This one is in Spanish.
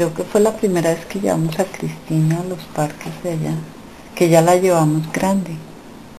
creo que fue la primera vez que llevamos a Cristina a los parques de allá, que ya la llevamos grande.